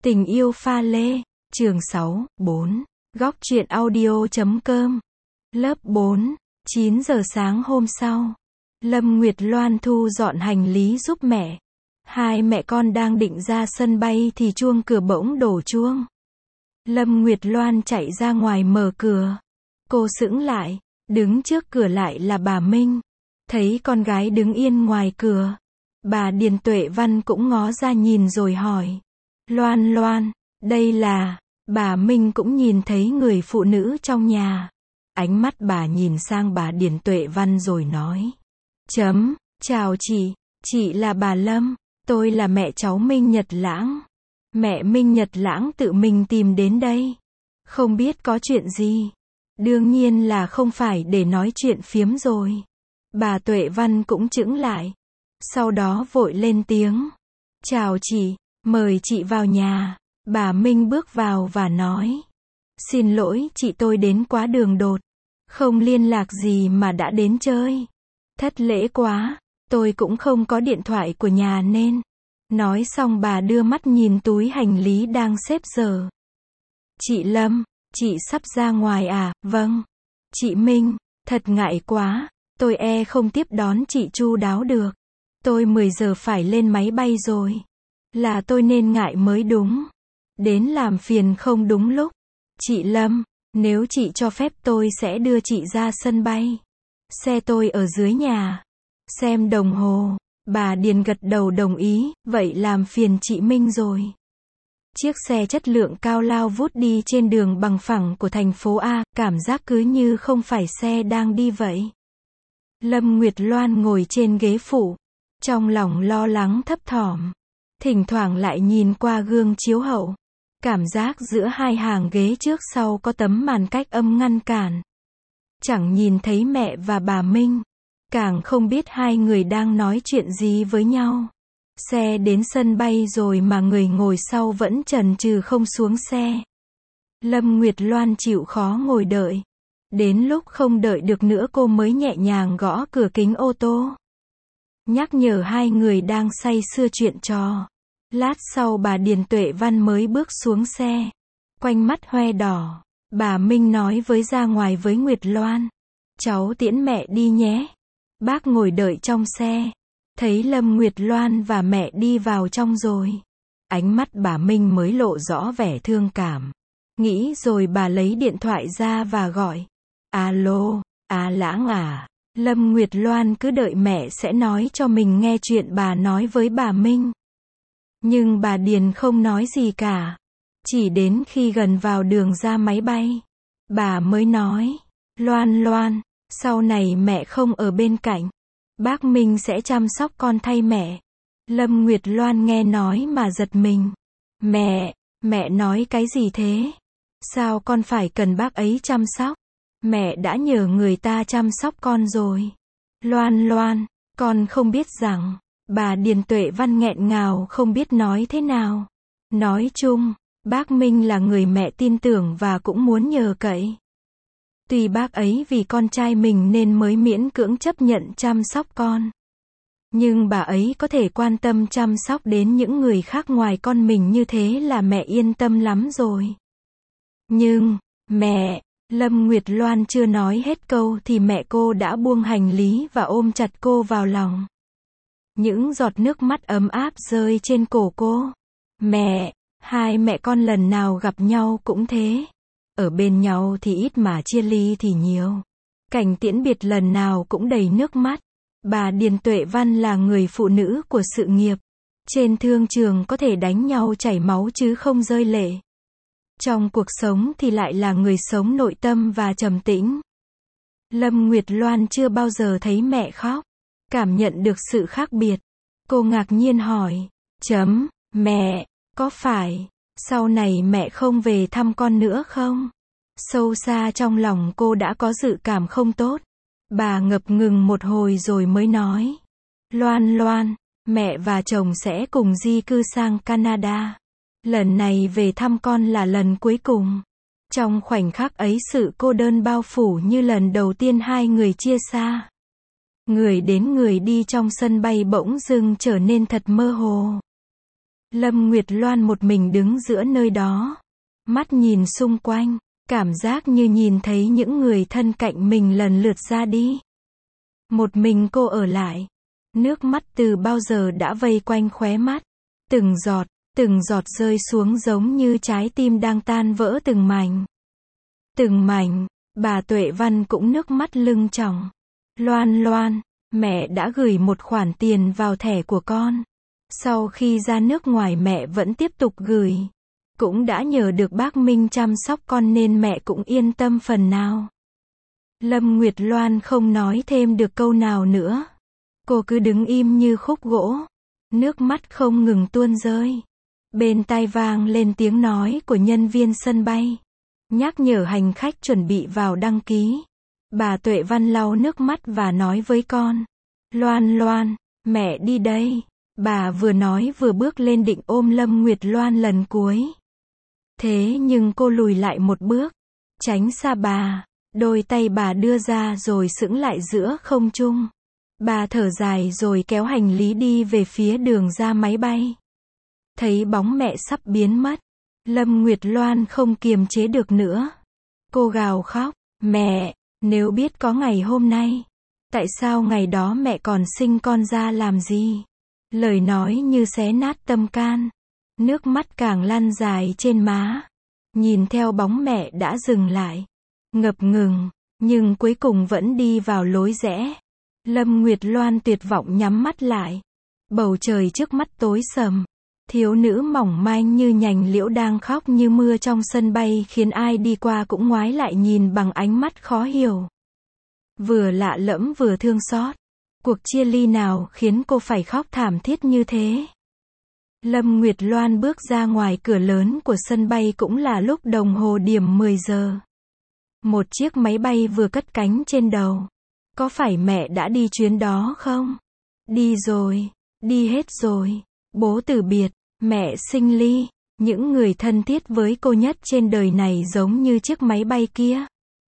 Tình yêu pha lê, chương 6, 4, góc truyện audio.com, lớp 4, 9 giờ sáng hôm sau, Lâm Nguyệt Loan thu dọn hành lý giúp mẹ. Hai mẹ con đang định ra sân bay thì chuông cửa bỗng đổ chuông. Lâm Nguyệt Loan chạy ra ngoài mở cửa. Cô sững lại, đứng trước cửa lại là bà Minh. Thấy con gái đứng yên ngoài cửa, bà Điền Tuệ Văn cũng ngó ra nhìn rồi hỏi. Loan Loan, đây là... Bà Minh cũng nhìn thấy người phụ nữ trong nhà. Ánh mắt bà nhìn sang bà Điền Tuệ Văn rồi nói. Chào chị là bà Lâm, tôi là mẹ cháu Minh Nhật Lãng. Mẹ Minh Nhật Lãng tự mình tìm đến đây. Không biết có chuyện gì. Đương nhiên là không phải để nói chuyện phiếm rồi. Bà Tuệ Văn cũng chững lại. Sau đó vội lên tiếng. Chào chị, mời chị vào nhà. Bà Minh bước vào và nói. Xin lỗi chị, tôi đến quá đường đột. Không liên lạc gì mà đã đến chơi. Thất lễ quá, tôi cũng không có điện thoại của nhà nên. Nói xong bà đưa mắt nhìn túi hành lý đang xếp dở. Chị Lâm, chị sắp ra ngoài à? Vâng. Chị Minh, thật ngại quá, tôi không tiếp đón chị chu đáo được. Tôi 10 giờ phải lên máy bay rồi. Là tôi nên ngại mới đúng. Đến làm phiền không đúng lúc. Chị Lâm, nếu chị cho phép tôi sẽ đưa chị ra sân bay. Xe tôi ở dưới nhà. Xem đồng hồ, bà Điền gật đầu đồng ý, vậy làm phiền chị Minh rồi. Chiếc xe chất lượng cao lao vút đi trên đường bằng phẳng của thành phố A, cảm giác cứ như không phải xe đang đi vậy. Lâm Nguyệt Loan ngồi trên ghế phụ, trong lòng lo lắng thấp thỏm. Thỉnh thoảng lại nhìn qua gương chiếu hậu. Cảm giác giữa hai hàng ghế trước sau có tấm màn cách âm ngăn cản. Chẳng nhìn thấy mẹ và bà Minh. Càng không biết hai người đang nói chuyện gì với nhau. Xe đến sân bay rồi mà người ngồi sau vẫn chần chừ không xuống xe. Lâm Nguyệt Loan chịu khó ngồi đợi. Đến lúc không đợi được nữa cô mới nhẹ nhàng gõ cửa kính ô tô. Nhắc nhở hai người đang say sưa chuyện trò. Lát sau bà Điền Tuệ Văn mới bước xuống xe. Quanh mắt hoe đỏ. Bà Minh nói ra ngoài với Nguyệt Loan. Cháu tiễn mẹ đi nhé. Bác ngồi đợi trong xe. Thấy Lâm Nguyệt Loan và mẹ đi vào trong rồi. Ánh mắt bà Minh mới lộ rõ vẻ thương cảm. Nghĩ rồi bà lấy điện thoại ra và gọi. Alo, Lãng à. Lâm Nguyệt Loan cứ đợi mẹ sẽ nói cho mình nghe chuyện bà nói với bà Minh. Nhưng bà Điền không nói gì cả. Chỉ đến khi gần vào đường ra máy bay, bà mới nói. Loan, sau này mẹ không ở bên cạnh. Bác Minh sẽ chăm sóc con thay mẹ. Lâm Nguyệt Loan nghe nói mà giật mình. Mẹ nói cái gì thế? Sao con phải cần bác ấy chăm sóc? Mẹ đã nhờ người ta chăm sóc con rồi. Loan, con không biết rằng... Bà Điền Tuệ Văn nghẹn ngào không biết nói thế nào. Nói chung, bác Minh là người mẹ tin tưởng và cũng muốn nhờ cậy. Tuy bác ấy vì con trai mình nên mới miễn cưỡng chấp nhận chăm sóc con. Nhưng bà ấy có thể quan tâm chăm sóc đến những người khác ngoài con mình như thế là mẹ yên tâm lắm rồi. Nhưng, mẹ, Lâm Nguyệt Loan chưa nói hết câu thì mẹ cô đã buông hành lý và ôm chặt cô vào lòng. Những giọt nước mắt ấm áp rơi trên cổ cô. Mẹ, hai mẹ con lần nào gặp nhau cũng thế. Ở bên nhau thì ít mà chia ly thì nhiều. Cảnh tiễn biệt lần nào cũng đầy nước mắt. Bà Điền Tuệ Văn là người phụ nữ của sự nghiệp. Trên thương trường có thể đánh nhau chảy máu chứ không rơi lệ. Trong cuộc sống thì lại là người sống nội tâm và trầm tĩnh. Lâm Nguyệt Loan chưa bao giờ thấy mẹ khóc. Cảm nhận được sự khác biệt. Cô ngạc nhiên hỏi. Mẹ, có phải sau này mẹ không về thăm con nữa không? Sâu xa trong lòng cô đã có dự cảm không tốt. Bà ngập ngừng một hồi rồi mới nói. Loan, mẹ và chồng sẽ cùng di cư sang Canada. Lần này về thăm con là lần cuối cùng. Trong khoảnh khắc ấy sự cô đơn bao phủ như lần đầu tiên hai người chia xa. Người đến người đi trong sân bay bỗng dưng trở nên thật mơ hồ. Lâm Nguyệt Loan một mình đứng giữa nơi đó. Mắt nhìn xung quanh, cảm giác như nhìn thấy những người thân cạnh mình lần lượt ra đi. Một mình cô ở lại. Nước mắt từ bao giờ đã vây quanh khóe mắt. Từng giọt rơi xuống giống như trái tim đang tan vỡ từng mảnh. Từng mảnh, bà Tuệ Văn cũng nước mắt lưng tròng. Loan, mẹ đã gửi một khoản tiền vào thẻ của con. Sau khi ra nước ngoài mẹ vẫn tiếp tục gửi. Cũng đã nhờ được bác Minh chăm sóc con nên mẹ cũng yên tâm phần nào. Lâm Nguyệt Loan không nói thêm được câu nào nữa. Cô cứ đứng im như khúc gỗ. Nước mắt không ngừng tuôn rơi. Bên tai vang lên tiếng nói của nhân viên sân bay. Nhắc nhở hành khách chuẩn bị vào đăng ký. Bà Tuệ Văn lau nước mắt và nói với con. Loan, mẹ đi đây. Bà vừa nói vừa bước lên định ôm Lâm Nguyệt Loan lần cuối. Thế nhưng cô lùi lại một bước. Tránh xa bà. Đôi tay bà đưa ra rồi sững lại giữa không trung. Bà thở dài rồi kéo hành lý đi về phía đường ra máy bay. Thấy bóng mẹ sắp biến mất. Lâm Nguyệt Loan không kiềm chế được nữa. Cô gào khóc. Mẹ, nếu biết có ngày hôm nay. Tại sao ngày đó mẹ còn sinh con ra làm gì? Lời nói như xé nát tâm can. Nước mắt càng lăn dài trên má. Nhìn theo bóng mẹ đã dừng lại. Ngập ngừng, nhưng cuối cùng vẫn đi vào lối rẽ. Lâm Nguyệt Loan tuyệt vọng nhắm mắt lại. Bầu trời trước mắt tối sầm. Thiếu nữ mỏng manh như nhành liễu đang khóc như mưa trong sân bay khiến ai đi qua cũng ngoái lại nhìn bằng ánh mắt khó hiểu. Vừa lạ lẫm vừa thương xót. Cuộc chia ly nào khiến cô phải khóc thảm thiết như thế? Lâm Nguyệt Loan bước ra ngoài cửa lớn của sân bay cũng là lúc đồng hồ điểm 10 giờ. Một chiếc máy bay vừa cất cánh trên đầu. Có phải mẹ đã đi chuyến đó không? Đi rồi, đi hết rồi. Bố từ biệt, mẹ sinh ly. Những người thân thiết với cô nhất trên đời này giống như chiếc máy bay kia.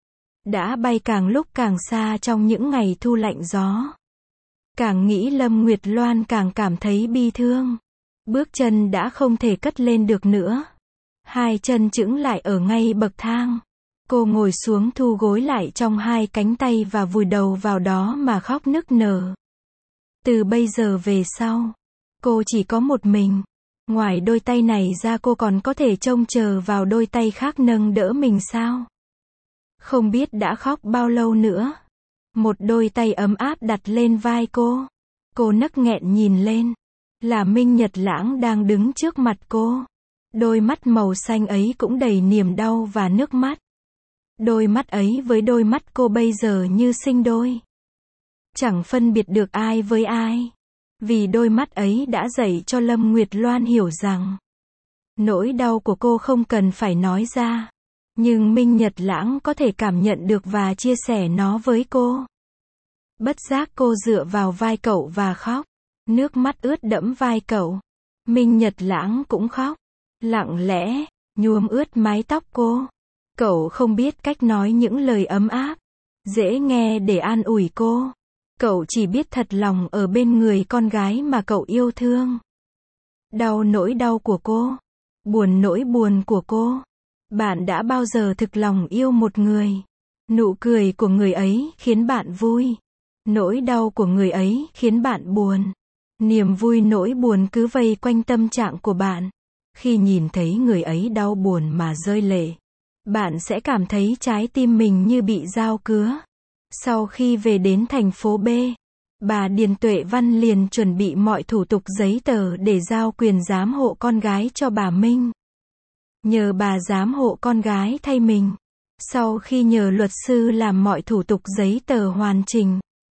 Đã bay càng lúc càng xa trong những ngày thu lạnh gió. Càng nghĩ Lâm Nguyệt Loan càng cảm thấy bi thương. Bước chân đã không thể cất lên được nữa. Hai chân chững lại ở ngay bậc thang. Cô ngồi xuống thu gối lại trong hai cánh tay và vùi đầu vào đó mà khóc nức nở. Từ bây giờ về sau, cô chỉ có một mình. Ngoài đôi tay này ra cô còn có thể trông chờ vào đôi tay khác nâng đỡ mình sao? Không biết đã khóc bao lâu nữa. Một đôi tay ấm áp đặt lên vai cô. Cô nấc nghẹn nhìn lên. Là Minh Nhật Lãng đang đứng trước mặt cô. Đôi mắt màu xanh ấy cũng đầy niềm đau và nước mắt. Đôi mắt ấy với đôi mắt cô bây giờ như sinh đôi. Chẳng phân biệt được ai với ai. Vì đôi mắt ấy đã dạy cho Lâm Nguyệt Loan hiểu rằng nỗi đau của cô không cần phải nói ra. Nhưng Minh Nhật Lãng có thể cảm nhận được và chia sẻ nó với cô. Bất giác cô dựa vào vai cậu và khóc. Nước mắt ướt đẫm vai cậu. Minh Nhật Lãng cũng khóc. Lặng lẽ, nhuốm ướt mái tóc cô. Cậu không biết cách nói những lời ấm áp, dễ nghe để an ủi cô. Cậu chỉ biết thật lòng ở bên người con gái mà cậu yêu thương. Đau nỗi đau của cô. Buồn nỗi buồn của cô. Bạn đã bao giờ thực lòng yêu một người? Nụ cười của người ấy khiến bạn vui. Nỗi đau của người ấy khiến bạn buồn. Niềm vui nỗi buồn cứ vây quanh tâm trạng của bạn. Khi nhìn thấy người ấy đau buồn mà rơi lệ, bạn sẽ cảm thấy trái tim mình như bị dao cứa. Sau khi về đến thành phố B, bà Điền Tuệ Văn liền chuẩn bị mọi thủ tục giấy tờ để giao quyền giám hộ con gái cho bà Minh. Nhờ bà giám hộ con gái thay mình. Sau khi nhờ luật sư làm mọi thủ tục giấy tờ hoàn chỉnh,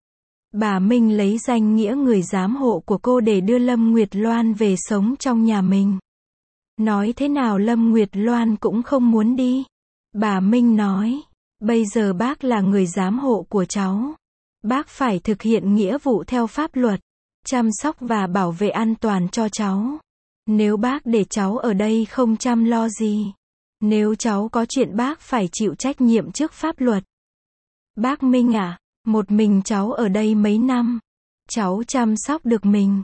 bà Minh lấy danh nghĩa người giám hộ của cô để đưa Lâm Nguyệt Loan về sống trong nhà mình. Nói thế nào Lâm Nguyệt Loan cũng không muốn đi. Bà Minh nói, bây giờ bác là người giám hộ của cháu. Bác phải thực hiện nghĩa vụ theo pháp luật, chăm sóc và bảo vệ an toàn cho cháu. Nếu bác để cháu ở đây không chăm lo gì, nếu cháu có chuyện bác phải chịu trách nhiệm trước pháp luật. Bác Minh à, một mình cháu ở đây mấy năm, cháu chăm sóc được mình.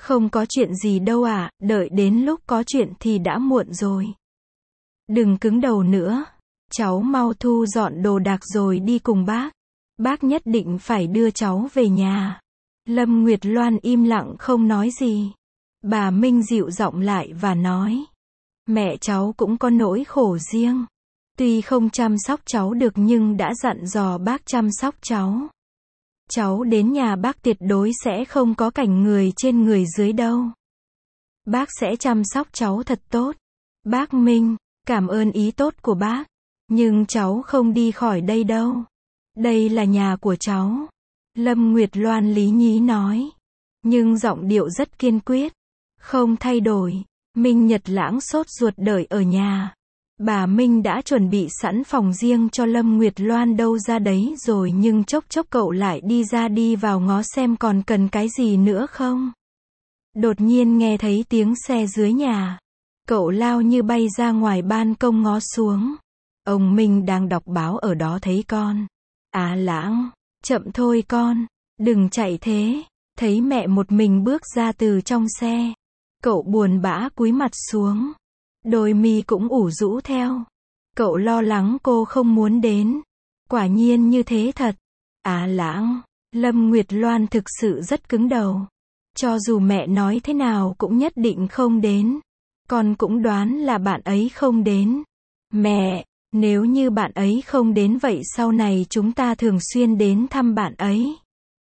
Không có chuyện gì đâu ạ, đợi đến lúc có chuyện thì đã muộn rồi. Đừng cứng đầu nữa. Cháu mau thu dọn đồ đạc rồi đi cùng bác. Bác nhất định phải đưa cháu về nhà. Lâm Nguyệt Loan im lặng không nói gì. Bà Minh dịu giọng lại và nói. Mẹ cháu cũng có nỗi khổ riêng. Tuy không chăm sóc cháu được nhưng đã dặn dò bác chăm sóc cháu. Cháu đến nhà bác tuyệt đối sẽ không có cảnh người trên người dưới đâu. Bác sẽ chăm sóc cháu thật tốt. Bác Minh, cảm ơn ý tốt của bác. Nhưng cháu không đi khỏi đây đâu. Đây là nhà của cháu. Lâm Nguyệt Loan lý nhí nói. Nhưng giọng điệu rất kiên quyết. Không thay đổi. Minh Nhật Lãng sốt ruột đợi ở nhà. Bà Minh đã chuẩn bị sẵn phòng riêng cho Lâm Nguyệt Loan đâu ra đấy rồi nhưng chốc chốc cậu lại đi vào ngó xem còn cần cái gì nữa không. Đột nhiên nghe thấy tiếng xe dưới nhà. Cậu lao như bay ra ngoài ban công ngó xuống. Ông Minh đang đọc báo ở đó thấy con. À Lãng, chậm thôi con, đừng chạy thế. Thấy mẹ một mình bước ra từ trong xe. Cậu buồn bã cúi mặt xuống. Đôi mi cũng ủ rũ theo. Cậu lo lắng cô không muốn đến. Quả nhiên như thế thật. À Lãng, Lâm Nguyệt Loan thực sự rất cứng đầu. Cho dù mẹ nói thế nào cũng nhất định không đến. Con cũng đoán là bạn ấy không đến. Mẹ, nếu như bạn ấy không đến vậy sau này chúng ta thường xuyên đến thăm bạn ấy.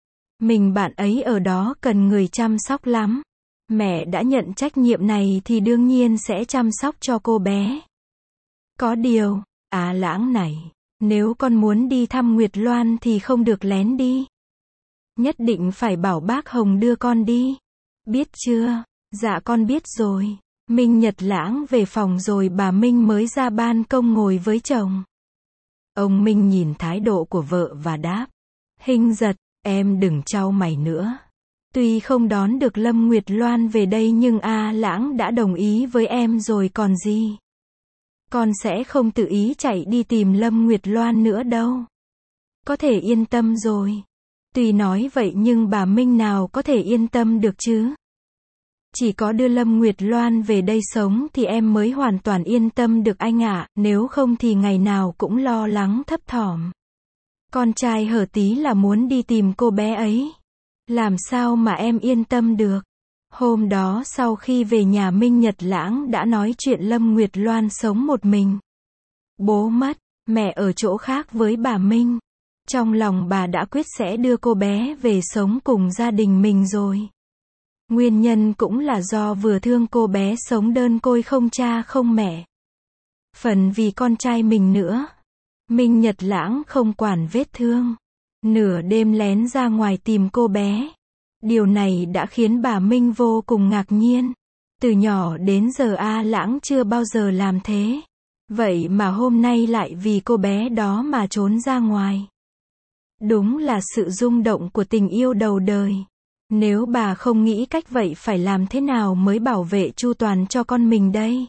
Bạn ấy ở đó cần người chăm sóc lắm. Mẹ đã nhận trách nhiệm này thì đương nhiên sẽ chăm sóc cho cô bé. Có điều, à Lãng này, nếu con muốn đi thăm Nguyệt Loan thì không được lén đi. Nhất định phải bảo bác Hồng đưa con đi. Biết chưa? Dạ con biết rồi. Minh Nhật Lãng về phòng rồi bà Minh mới ra ban công ngồi với chồng. Ông Minh nhìn thái độ của vợ và đáp. Hình giật, em đừng trao mày nữa. Tuy không đón được Lâm Nguyệt Loan về đây nhưng A Lãng đã đồng ý với em rồi còn gì. Con sẽ không tự ý chạy đi tìm Lâm Nguyệt Loan nữa đâu. Có thể yên tâm rồi. Tuy nói vậy nhưng bà Minh nào có thể yên tâm được chứ. Chỉ có đưa Lâm Nguyệt Loan về đây sống thì em mới hoàn toàn yên tâm được anh ạ, nếu không thì ngày nào cũng lo lắng thấp thỏm. Con trai Hở Tí là muốn đi tìm cô bé ấy. Làm sao mà em yên tâm được. Hôm đó sau khi về nhà Minh Nhật Lãng đã nói chuyện Lâm Nguyệt Loan sống một mình. Bố mất, mẹ ở chỗ khác với bà Minh. Trong lòng bà đã quyết sẽ đưa cô bé về sống cùng gia đình mình rồi. Nguyên nhân cũng là do vừa thương cô bé sống đơn côi không cha không mẹ. Phần vì con trai mình nữa. Minh Nhật Lãng không quản vết thương. Nửa đêm lén ra ngoài tìm cô bé. Điều này đã khiến bà Minh vô cùng ngạc nhiên. Từ nhỏ đến giờ A Lãng chưa bao giờ làm thế. Vậy mà hôm nay lại vì cô bé đó mà trốn ra ngoài. Đúng là sự rung động của tình yêu đầu đời. Nếu bà không nghĩ cách vậy phải làm thế nào mới bảo vệ chu toàn cho con mình đây?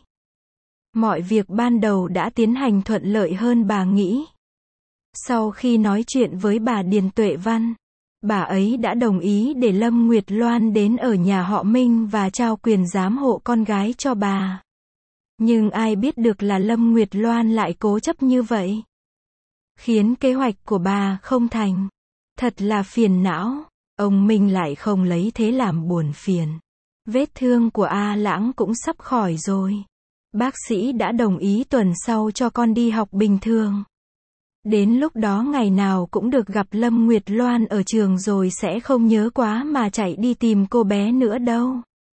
Mọi việc ban đầu đã tiến hành thuận lợi hơn bà nghĩ. Sau khi nói chuyện với bà Điền Tuệ Văn, bà ấy đã đồng ý để Lâm Nguyệt Loan đến ở nhà họ Minh và trao quyền giám hộ con gái cho bà. Nhưng ai biết được là Lâm Nguyệt Loan lại cố chấp như vậy. Khiến kế hoạch của bà không thành. Thật là phiền não. Ông Minh lại không lấy thế làm buồn phiền. Vết thương của A Lãng cũng sắp khỏi rồi. Bác sĩ đã đồng ý tuần sau cho con đi học bình thường. Đến lúc đó ngày nào cũng được gặp Lâm Nguyệt Loan ở trường rồi sẽ không nhớ quá mà chạy đi tìm cô bé nữa đâu.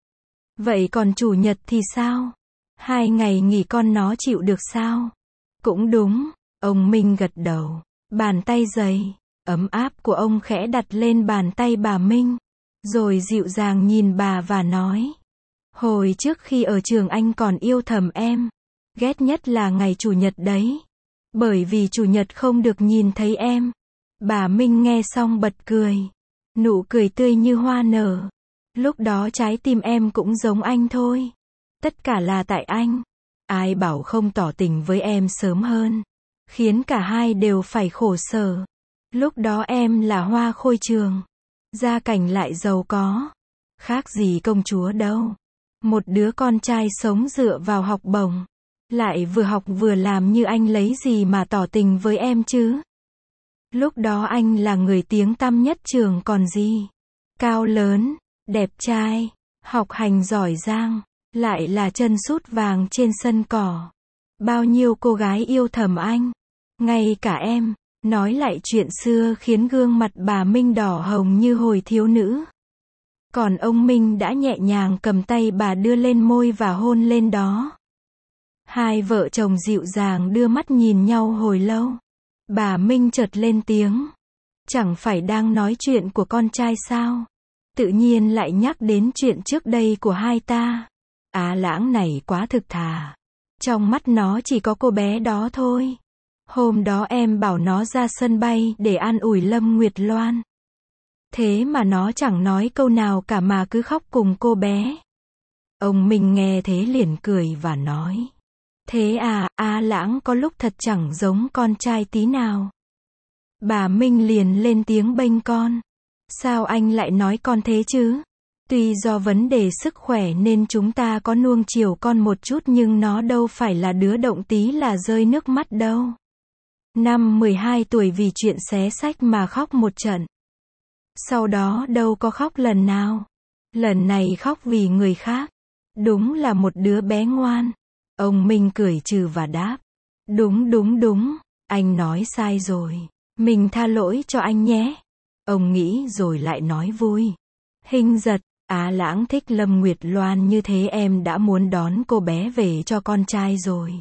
Vậy còn chủ nhật thì sao? 2 ngày nghỉ con nó chịu được sao? Cũng đúng, ông Minh gật đầu. Bàn tay dày, ấm áp của ông khẽ đặt lên bàn tay bà Minh. Rồi dịu dàng nhìn bà và nói. Hồi trước khi ở trường anh còn yêu thầm em. Ghét nhất là ngày chủ nhật đấy. Bởi vì chủ nhật không được nhìn thấy em. Bà Minh nghe xong bật cười. Nụ cười tươi như hoa nở. Lúc đó trái tim em cũng giống anh thôi. Tất cả là tại anh. Ai bảo không tỏ tình với em sớm hơn. Khiến cả hai đều phải khổ sở. Lúc đó em là hoa khôi trường. Gia cảnh lại giàu có. Khác gì công chúa đâu. Một đứa con trai sống dựa vào học bổng. Lại vừa học vừa làm như anh lấy gì mà tỏ tình với em chứ. Lúc đó anh là người tiếng tăm nhất trường còn gì. Cao lớn, đẹp trai, học hành giỏi giang, lại là chân sút vàng trên sân cỏ. Bao nhiêu cô gái yêu thầm anh. Ngay cả em, nói lại chuyện xưa khiến gương mặt bà Minh đỏ hồng như hồi thiếu nữ. Còn ông Minh đã nhẹ nhàng cầm tay bà đưa lên môi và hôn lên đó. Hai vợ chồng dịu dàng đưa mắt nhìn nhau hồi lâu. Bà Minh chợt lên tiếng. Chẳng phải đang nói chuyện của con trai sao? Tự nhiên lại nhắc đến chuyện trước đây của hai ta. Á Lãng này quá thực thà. Trong mắt nó chỉ có cô bé đó thôi. Hôm đó em bảo nó ra sân bay để an ủi Lâm Nguyệt Loan. Thế mà nó chẳng nói câu nào cả mà cứ khóc cùng cô bé. Ông Minh nghe thế liền cười và nói. Thế à, Á Lãng có lúc thật chẳng giống con trai tí nào. Bà Minh liền lên tiếng bênh con. Sao anh lại nói con thế chứ? Tuy do vấn đề sức khỏe nên chúng ta có nuông chiều con một chút nhưng nó đâu phải là đứa động tí là rơi nước mắt đâu. Năm 12 tuổi vì chuyện xé xách mà khóc một trận. Sau đó đâu có khóc lần nào. Lần này khóc vì người khác. Đúng là một đứa bé ngoan. Ông Minh cười trừ và đáp. Đúng, anh nói sai rồi. Mình tha lỗi cho anh nhé. Ông nghĩ rồi lại nói vui. Hình giật, Á Lãng thích Lâm Nguyệt Loan như thế em đã muốn đón cô bé về cho con trai rồi.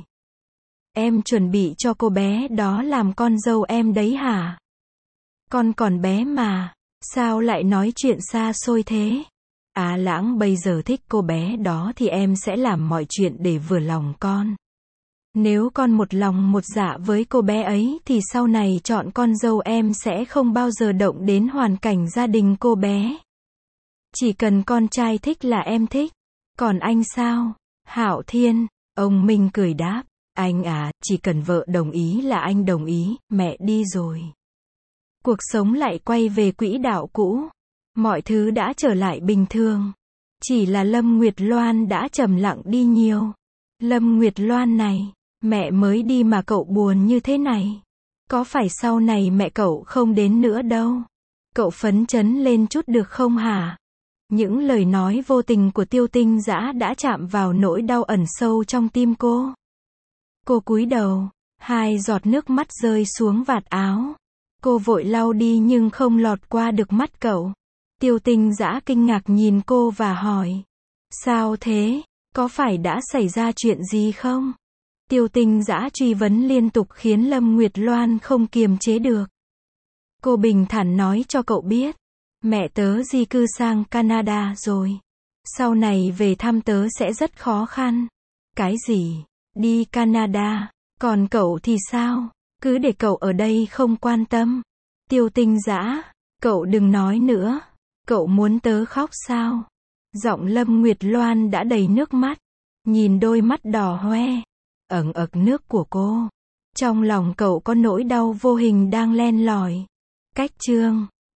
Em chuẩn bị cho cô bé đó làm con dâu em đấy hả? Con còn bé mà, sao lại nói chuyện xa xôi thế? Á Lãng bây giờ thích cô bé đó thì em sẽ làm mọi chuyện để vừa lòng con. Nếu con một lòng một dạ với cô bé ấy thì sau này chọn con dâu em sẽ không bao giờ động đến hoàn cảnh gia đình cô bé. Chỉ cần con trai thích là em thích. Còn anh sao? Hạo Thiên, ông Minh cười đáp. Anh à, chỉ cần vợ đồng ý là anh đồng ý, mẹ đi rồi. Cuộc sống lại quay về quỹ đạo cũ. Mọi thứ đã trở lại bình thường. Chỉ là Lâm Nguyệt Loan đã trầm lặng đi nhiều. Lâm Nguyệt Loan này, mẹ mới đi mà cậu buồn như thế này. Có phải sau này mẹ cậu không đến nữa đâu? Cậu phấn chấn lên chút được không hả? Những lời nói vô tình của Tiêu Tinh Dã đã chạm vào nỗi đau ẩn sâu trong tim cô. Cô cúi đầu, hai giọt nước mắt rơi xuống vạt áo. Cô vội lau đi nhưng không lọt qua được mắt cậu. Tiêu Tinh Dã kinh ngạc nhìn cô và hỏi. Sao thế? Có phải đã xảy ra chuyện gì không? Tiêu Tinh Dã truy vấn liên tục khiến Lâm Nguyệt Loan không kiềm chế được. Cô bình thản nói cho cậu biết. Mẹ tớ di cư sang Canada rồi. Sau này về thăm tớ sẽ rất khó khăn. Cái gì? Đi Canada? Còn cậu thì sao? Cứ để cậu ở đây không quan tâm. Tiêu Tinh Dã, cậu đừng nói nữa. Cậu muốn tớ khóc sao? Giọng Lâm Nguyệt Loan đã đầy nước mắt. Nhìn đôi mắt đỏ hoe, ẩn ực nước của cô. Trong lòng cậu có nỗi đau vô hình đang len lỏi. Cách chương